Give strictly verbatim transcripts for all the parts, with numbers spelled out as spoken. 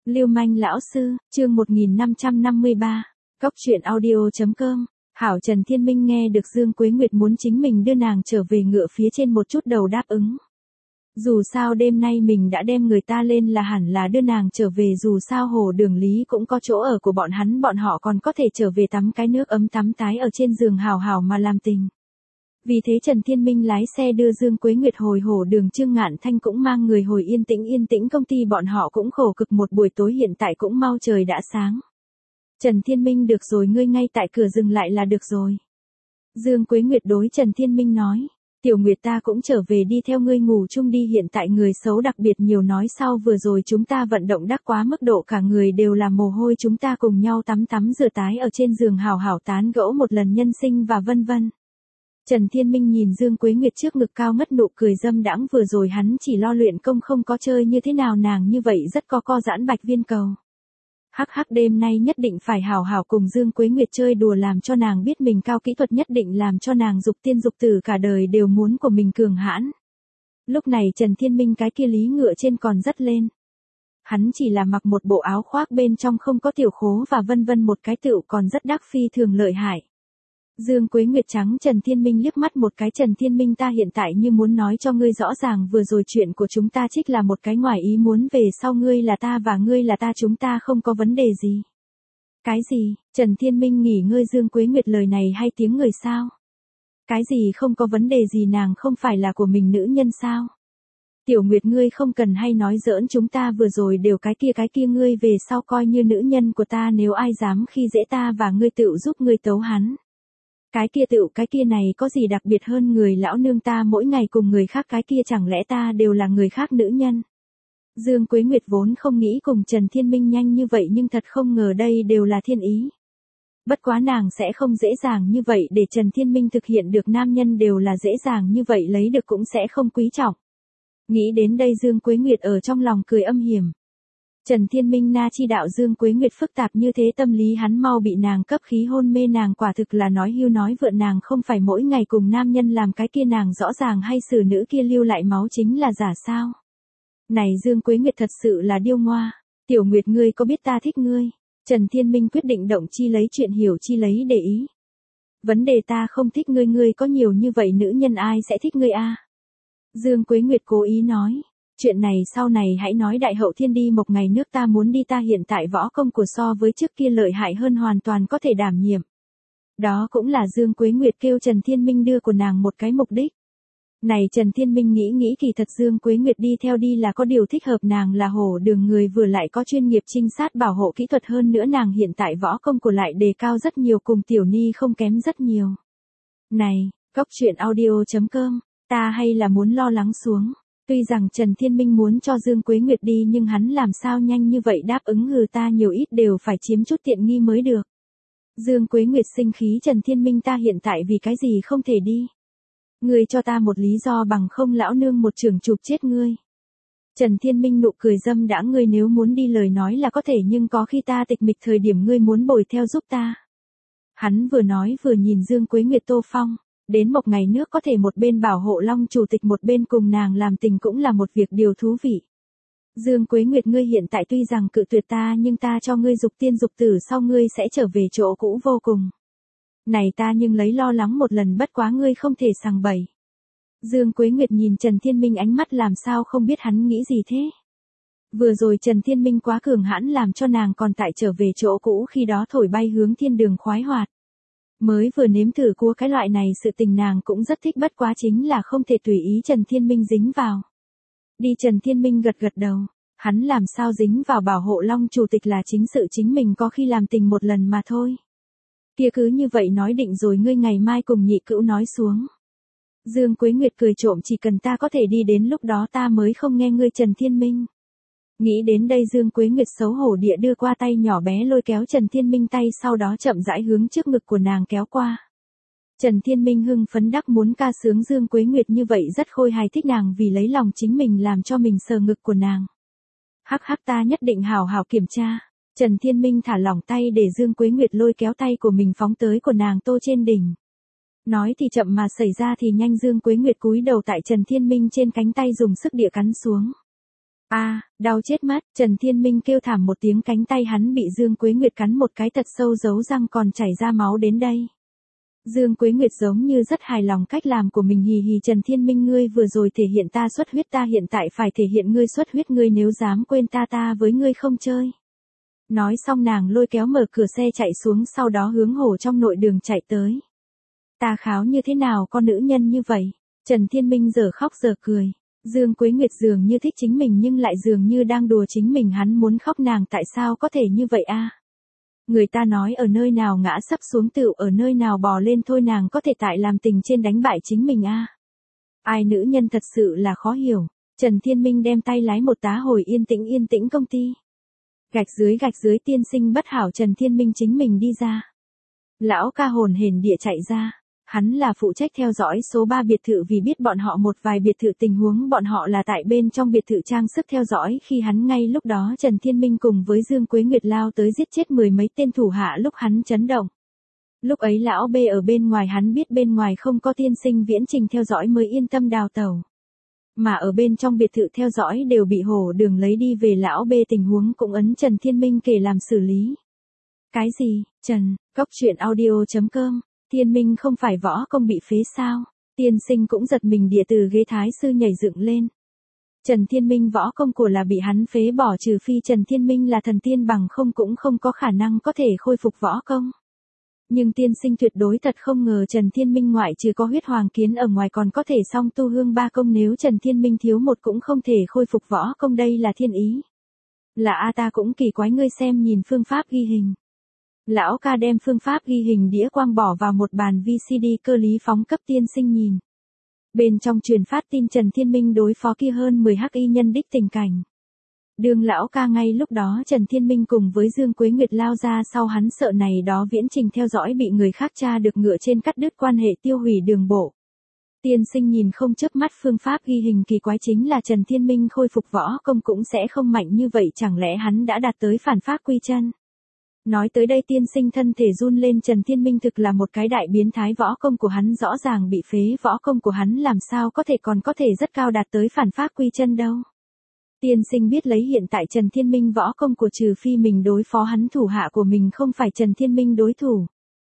Lưu manh lão sư, chương một nghìn năm trăm năm mươi ba, Cóc truyện audio chấm com. Hảo Trần Thiên Minh nghe được Dương Quế Nguyệt muốn chính mình đưa nàng trở về ngựa phía trên một chút đầu đáp ứng. Dù sao đêm nay mình đã đem người ta lên là hẳn là đưa nàng trở về, dù sao hồ Đường Lý cũng có chỗ ở của bọn hắn, bọn họ còn có thể trở về tắm cái nước ấm tắm tái ở trên giường hào hào mà làm tình. Vì thế Trần Thiên Minh lái xe đưa Dương Quế Nguyệt hồi hồ Đường, Trương Ngạn Thanh cũng mang người hồi yên tĩnh yên tĩnh công ty, bọn họ cũng khổ cực một buổi tối, hiện tại cũng mau trời đã sáng. Trần Thiên Minh, được rồi, ngươi ngay tại cửa dừng lại là được rồi. Dương Quế Nguyệt đối Trần Thiên Minh nói, Tiểu Nguyệt ta cũng trở về đi theo ngươi ngủ chung đi, hiện tại người xấu đặc biệt nhiều, nói sau vừa rồi chúng ta vận động đắc quá mức độ, cả người đều là mồ hôi, chúng ta cùng nhau tắm tắm rửa tái ở trên giường hào hào tán gẫu một lần nhân sinh và vân vân. Trần Thiên Minh nhìn Dương Quế Nguyệt trước ngực cao ngất nụ cười dâm đãng, vừa rồi hắn chỉ lo luyện công không có chơi như thế nào nàng như vậy rất có co giãn bạch viên cầu. Hắc hắc, đêm nay nhất định phải hảo hảo cùng Dương Quế Nguyệt chơi đùa, làm cho nàng biết mình cao kỹ thuật, nhất định làm cho nàng dục tiên dục tử cả đời đều muốn của mình cường hãn. Lúc này Trần Thiên Minh cái kia lý ngựa trên còn rất lên. Hắn chỉ là mặc một bộ áo khoác bên trong không có tiểu khố và vân vân một cái tựu còn rất đắc phi thường lợi hại. Dương Quế Nguyệt trắng Trần Thiên Minh liếc mắt một cái, Trần Thiên Minh ta hiện tại như muốn nói cho ngươi rõ ràng, vừa rồi chuyện của chúng ta trích là một cái ngoài ý muốn, về sau ngươi là ta và ngươi là ta, chúng ta không có vấn đề gì. Cái gì? Trần Thiên Minh nghỉ ngơi, Dương Quế Nguyệt lời này hay tiếng người sao? Cái gì không có vấn đề gì, nàng không phải là của mình nữ nhân sao? Tiểu Nguyệt ngươi không cần hay nói giỡn, chúng ta vừa rồi đều cái kia cái kia, ngươi về sau coi như nữ nhân của ta, nếu ai dám khi dễ ta và ngươi tựu giúp ngươi tấu hắn. Cái kia tựu cái kia này có gì đặc biệt hơn người lão nương ta mỗi ngày cùng người khác, cái kia chẳng lẽ ta đều là người khác nữ nhân? Dương Quế Nguyệt vốn không nghĩ cùng Trần Thiên Minh nhanh như vậy, nhưng thật không ngờ đây đều là thiên ý. Bất quá nàng sẽ không dễ dàng như vậy để Trần Thiên Minh thực hiện được, nam nhân đều là dễ dàng như vậy lấy được cũng sẽ không quý trọng. Nghĩ đến đây Dương Quế Nguyệt ở trong lòng cười âm hiểm. Trần Thiên Minh na chi đạo Dương Quế Nguyệt phức tạp như thế, tâm lý hắn mau bị nàng cấp khí hôn mê, nàng quả thực là nói hưu nói vượn, nàng không phải mỗi ngày cùng nam nhân làm cái kia, nàng rõ ràng hay xử nữ kia lưu lại máu chính là giả sao? Này Dương Quế Nguyệt thật sự là điêu ngoa. Tiểu Nguyệt ngươi có biết ta thích ngươi? Trần Thiên Minh quyết định động chi lấy chuyện hiểu chi lấy để ý. Vấn đề ta không thích ngươi, ngươi có nhiều như vậy nữ nhân ai sẽ thích ngươi a? Dương Quế Nguyệt cố ý nói. Chuyện này sau này hãy nói đại hậu thiên đi, một ngày nước ta muốn đi, ta hiện tại võ công của so với trước kia lợi hại hơn, hoàn toàn có thể đảm nhiệm. Đó cũng là Dương Quế Nguyệt kêu Trần Thiên Minh đưa của nàng một cái mục đích. Này Trần Thiên Minh nghĩ nghĩ, kỳ thật Dương Quế Nguyệt đi theo đi là có điều thích hợp, nàng là hồ Đường người, vừa lại có chuyên nghiệp trinh sát bảo hộ kỹ thuật, hơn nữa nàng hiện tại võ công của lại đề cao rất nhiều, cùng Tiểu Ni không kém rất nhiều. Này, Cóc truyện audio chấm com, ta hay là muốn lo lắng xuống. Tuy rằng Trần Thiên Minh muốn cho Dương Quế Nguyệt đi, nhưng hắn làm sao nhanh như vậy đáp ứng, hừ ta nhiều ít đều phải chiếm chút tiện nghi mới được. Dương Quế Nguyệt sinh khí, Trần Thiên Minh ta hiện tại vì cái gì không thể đi? Ngươi cho ta một lý do, bằng không lão nương một chưởng chụp chết ngươi. Trần Thiên Minh nụ cười dâm đã, ngươi nếu muốn đi lời nói là có thể, nhưng có khi ta tịch mịch thời điểm ngươi muốn bồi theo giúp ta. Hắn vừa nói vừa nhìn Dương Quế Nguyệt Tô Phong. Đến một ngày nước có thể một bên bảo hộ Long chủ tịch một bên cùng nàng làm tình cũng là một việc điều thú vị. Dương Quế Nguyệt ngươi hiện tại tuy rằng cự tuyệt ta, nhưng ta cho ngươi dục tiên dục tử sau ngươi sẽ trở về chỗ cũ vô cùng. Này ta nhưng lấy lo lắng một lần, bất quá ngươi không thể sằng bậy. Dương Quế Nguyệt nhìn Trần Thiên Minh ánh mắt làm sao không biết hắn nghĩ gì thế. Vừa rồi Trần Thiên Minh quá cường hãn làm cho nàng còn tại trở về chỗ cũ khi đó thổi bay hướng thiên đường khoái hoạt. Mới vừa nếm thử cua cái loại này sự tình nàng cũng rất thích, bất quá chính là không thể tùy ý Trần Thiên Minh dính vào. Đi Trần Thiên Minh gật gật đầu, hắn làm sao dính vào bảo hộ Long chủ tịch là chính sự chính mình có khi làm tình một lần mà thôi. Kia cứ như vậy nói định rồi, ngươi ngày mai cùng nhị cữu nói xuống. Dương Quế Nguyệt cười trộm, chỉ cần ta có thể đi đến lúc đó ta mới không nghe ngươi Trần Thiên Minh. Nghĩ đến đây Dương Quế Nguyệt xấu hổ địa đưa qua tay nhỏ bé lôi kéo Trần Thiên Minh tay, sau đó chậm rãi hướng trước ngực của nàng kéo qua. Trần Thiên Minh hưng phấn đắc muốn ca sướng, Dương Quế Nguyệt như vậy rất khôi hài, thích nàng vì lấy lòng chính mình làm cho mình sờ ngực của nàng. Hắc hắc, ta nhất định hào hào kiểm tra. Trần Thiên Minh thả lỏng tay để Dương Quế Nguyệt lôi kéo tay của mình phóng tới của nàng tô trên đỉnh. Nói thì chậm mà xảy ra thì nhanh, Dương Quế Nguyệt cúi đầu tại Trần Thiên Minh trên cánh tay dùng sức địa cắn xuống. A, đau chết mất, Trần Thiên Minh kêu thảm một tiếng, cánh tay hắn bị Dương Quế Nguyệt cắn một cái thật sâu, dấu răng còn chảy ra máu đến đây. Dương Quế Nguyệt giống như rất hài lòng cách làm của mình, hì hì, Trần Thiên Minh ngươi vừa rồi thể hiện ta xuất huyết, ta hiện tại phải thể hiện ngươi xuất huyết, ngươi nếu dám quên ta ta với ngươi không chơi. Nói xong nàng lôi kéo mở cửa xe chạy xuống, sau đó hướng hồ trong nội đường chạy tới. Ta kháo như thế nào con nữ nhân như vậy? Trần Thiên Minh giờ khóc giờ cười. Dương Quế Nguyệt dường như thích chính mình nhưng lại dường như đang đùa chính mình, hắn muốn khóc, nàng tại sao có thể như vậy a? Người ta nói ở nơi nào ngã sắp xuống tựu ở nơi nào bò lên thôi, nàng có thể tại làm tình trên đánh bại chính mình a? Ai nữ nhân thật sự là khó hiểu. Trần Thiên Minh đem tay lái một tá hồi yên tĩnh yên tĩnh công ty. Gạch dưới gạch dưới, tiên sinh bất hảo, Trần Thiên Minh chính mình đi ra. Lão ca hồn hển địa chạy ra. Hắn là phụ trách theo dõi số ba biệt thự, vì biết bọn họ một vài biệt thự tình huống bọn họ là tại bên trong biệt thự trang sức theo dõi. Khi hắn ngay lúc đó Trần Thiên Minh cùng với Dương Quế Nguyệt lao tới giết chết mười mấy tên thủ hạ, lúc hắn chấn động. Lúc ấy lão B ở bên ngoài, hắn biết bên ngoài không có tiên sinh viễn trình theo dõi mới yên tâm đào tẩu. Mà ở bên trong biệt thự theo dõi đều bị hổ đường lấy đi về, lão B tình huống cũng ấn Trần Thiên Minh kể làm xử lý. Cái gì, Trần, cóc truyện audio chấm com. Thiên Minh không phải võ công bị phế sao? Tiên sinh cũng giật mình địa từ ghế thái sư nhảy dựng lên. Trần Thiên Minh võ công của là bị hắn phế bỏ, trừ phi Trần Thiên Minh là thần tiên, bằng không cũng không có khả năng có thể khôi phục võ công. Nhưng tiên sinh tuyệt đối thật không ngờ Trần Thiên Minh ngoại trừ có huyết hoàng kiến ở ngoài còn có thể song tu hương ba công, nếu Trần Thiên Minh thiếu một cũng không thể khôi phục võ công, đây là thiên ý. Là a, ta cũng kỳ quái, ngươi xem nhìn phương pháp ghi hình. Lão ca đem phương pháp ghi hình đĩa quang bỏ vào một bàn vê xê đê cơ lý phóng cấp tiên sinh nhìn. Bên trong truyền phát tin Trần Thiên Minh đối phó kia hơn mười hắc y nhân đích tình cảnh. Đường lão ca ngay lúc đó Trần Thiên Minh cùng với Dương Quế Nguyệt lao ra sau, hắn sợ này đó viễn trình theo dõi bị người khác tra được, ngựa trên cắt đứt quan hệ, tiêu hủy đường bộ. Tiên sinh nhìn không chớp mắt, phương pháp ghi hình kỳ quái chính là Trần Thiên Minh khôi phục võ công cũng sẽ không mạnh như vậy, chẳng lẽ hắn đã đạt tới phản pháp quy chân? Nói tới đây tiên sinh thân thể run lên, Trần Thiên Minh thực là một cái đại biến thái, võ công của hắn rõ ràng bị phế, võ công của hắn làm sao có thể còn có thể rất cao đạt tới phản pháp quy chân đâu. Tiên sinh biết lấy hiện tại Trần Thiên Minh võ công của, trừ phi mình đối phó hắn, thủ hạ của mình không phải Trần Thiên Minh đối thủ.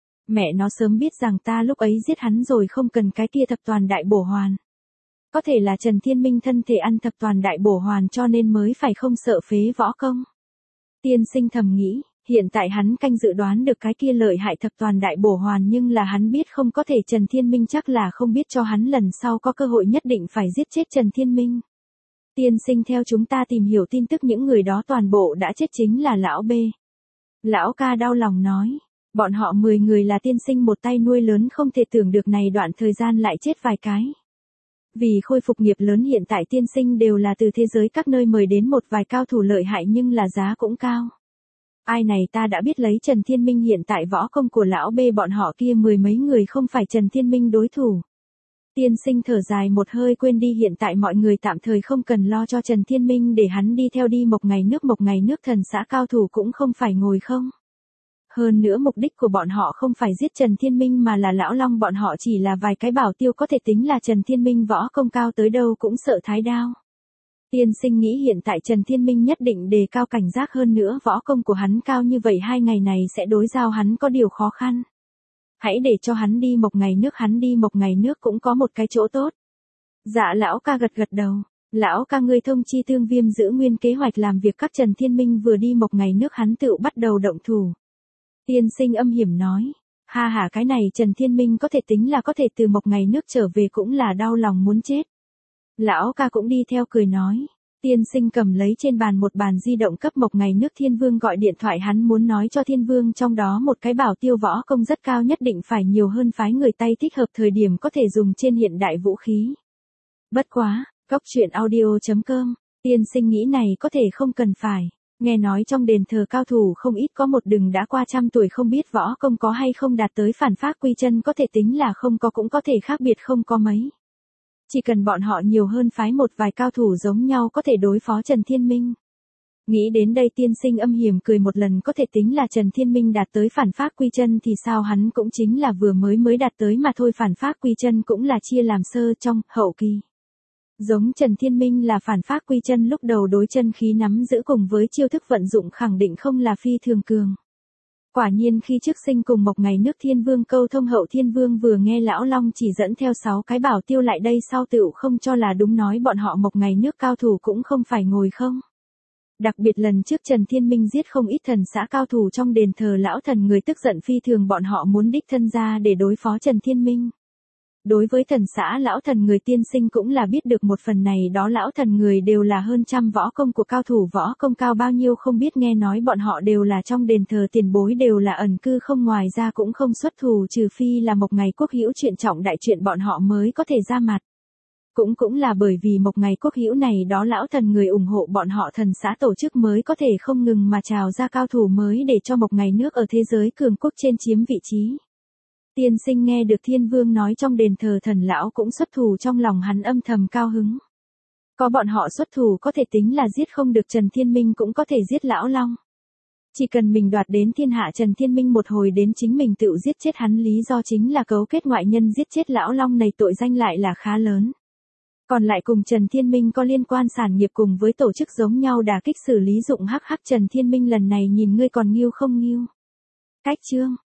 Mẹ nó sớm biết rằng ta lúc ấy giết hắn rồi, không cần cái kia thập toàn đại bổ hoàn. Có thể là Trần Thiên Minh thân thể ăn thập toàn đại bổ hoàn cho nên mới phải không sợ phế võ công. Tiên sinh thầm nghĩ. Hiện tại hắn canh dự đoán được cái kia lợi hại thập toàn đại bổ hoàn, nhưng là hắn biết không có thể, Trần Thiên Minh chắc là không biết cho hắn lần sau có cơ hội nhất định phải giết chết Trần Thiên Minh. Tiên sinh, theo chúng ta tìm hiểu tin tức, những người đó toàn bộ đã chết chính là lão B. Lão ca đau lòng nói, bọn họ mười người là tiên sinh một tay nuôi lớn, không thể tưởng được này đoạn thời gian lại chết vài cái. Vì khôi phục nghiệp lớn, hiện tại tiên sinh đều là từ thế giới các nơi mời đến một vài cao thủ lợi hại, nhưng là giá cũng cao. Ai này ta đã biết, lấy Trần Thiên Minh hiện tại võ công của lão B, bọn họ kia mười mấy người không phải Trần Thiên Minh đối thủ. Tiên sinh thở dài một hơi, quên đi, hiện tại mọi người tạm thời không cần lo cho Trần Thiên Minh, để hắn đi theo đi Mộc Ngày Nước, Mộc Ngày Nước thần xã cao thủ cũng không phải ngồi không. Hơn nữa mục đích của bọn họ không phải giết Trần Thiên Minh mà là lão long, bọn họ chỉ là vài cái bảo tiêu, có thể tính là Trần Thiên Minh võ công cao tới đâu cũng sợ thái đao. Tiên sinh nghĩ hiện tại Trần Thiên Minh nhất định đề cao cảnh giác, hơn nữa võ công của hắn cao như vậy, hai ngày này sẽ đối giao hắn có điều khó khăn. Hãy để cho hắn đi Mộc Ngày Nước, hắn đi Mộc Ngày Nước cũng có một cái chỗ tốt. Dạ lão ca gật gật đầu, lão ca ngươi thông chi Tương Viêm giữ nguyên kế hoạch làm việc, các Trần Thiên Minh vừa đi Mộc Ngày Nước hắn tự bắt đầu động thủ. Tiên sinh âm hiểm nói, ha ha, cái này Trần Thiên Minh có thể tính là có thể từ Mộc Ngày Nước trở về cũng là đau lòng muốn chết. Lão ca cũng đi theo cười nói. Tiên sinh cầm lấy trên bàn một bàn di động cấp Mộc Ngày Nước Thiên Vương gọi điện thoại, hắn muốn nói cho Thiên Vương trong đó một cái bảo tiêu võ công rất cao, nhất định phải nhiều hơn, phái người tay thích hợp, thời điểm có thể dùng trên hiện đại vũ khí. Bất quá, cóc truyện audio chấm com, tiên sinh nghĩ này có thể không cần phải. Nghe nói trong đền thờ cao thủ không ít, có một đừng đã qua trăm tuổi không biết võ công có hay không đạt tới phản pháp quy chân, có thể tính là không có cũng có thể khác biệt không có mấy. Chỉ cần bọn họ nhiều hơn phái một vài cao thủ giống nhau có thể đối phó Trần Thiên Minh. Nghĩ đến đây tiên sinh âm hiểm cười một lần, có thể tính là Trần Thiên Minh đạt tới phản pháp quy chân thì sao, hắn cũng chính là vừa mới mới đạt tới mà thôi, phản pháp quy chân cũng là chia làm sơ, trong, hậu kỳ. Giống Trần Thiên Minh là phản phác quy chân lúc đầu đối chân khí nắm giữ cùng với chiêu thức vận dụng khẳng định không là phi thường cường. Quả nhiên khi trước sinh cùng Mộc Ngày Nước Thiên Vương câu thông Hậu Thiên Vương vừa nghe Lão Long chỉ dẫn theo sáu cái bảo tiêu lại đây sau tựu không cho là đúng, nói bọn họ Mộc Ngày Nước cao thủ cũng không phải ngồi không. Đặc biệt lần trước Trần Thiên Minh giết không ít thần xã cao thủ trong đền thờ lão thần người, tức giận phi thường, bọn họ muốn đích thân ra để đối phó Trần Thiên Minh. Đối với thần xã lão thần người tiên sinh cũng là biết được một phần này, đó lão thần người đều là hơn trăm võ công của cao thủ, võ công cao bao nhiêu không biết, nghe nói bọn họ đều là trong đền thờ tiền bối, đều là ẩn cư không, ngoài ra cũng không xuất thủ, trừ phi là Mộc Ngày Quốc Hữu chuyện trọng đại chuyện bọn họ mới có thể ra mặt. Cũng cũng là bởi vì Mộc Ngày Quốc Hữu này đó lão thần người ủng hộ bọn họ, thần xã tổ chức mới có thể không ngừng mà trào ra cao thủ mới để cho Mộc Ngày Nước ở thế giới cường quốc trên chiếm vị trí. Tiên sinh nghe được Thiên Vương nói trong đền thờ thần lão cũng xuất thủ, trong lòng hắn âm thầm cao hứng. Có bọn họ xuất thủ có thể tính là giết không được Trần Thiên Minh cũng có thể giết Lão Long. Chỉ cần mình đoạt đến thiên hạ Trần Thiên Minh một hồi đến chính mình tự giết chết hắn, lý do chính là cấu kết ngoại nhân giết chết Lão Long này, tội danh lại là khá lớn. Còn lại cùng Trần Thiên Minh có liên quan sản nghiệp cùng với tổ chức giống nhau đả kích xử lý dụng hắc hắc Trần Thiên Minh lần này nhìn ngươi còn nghiêu không nghiêu. Cách chương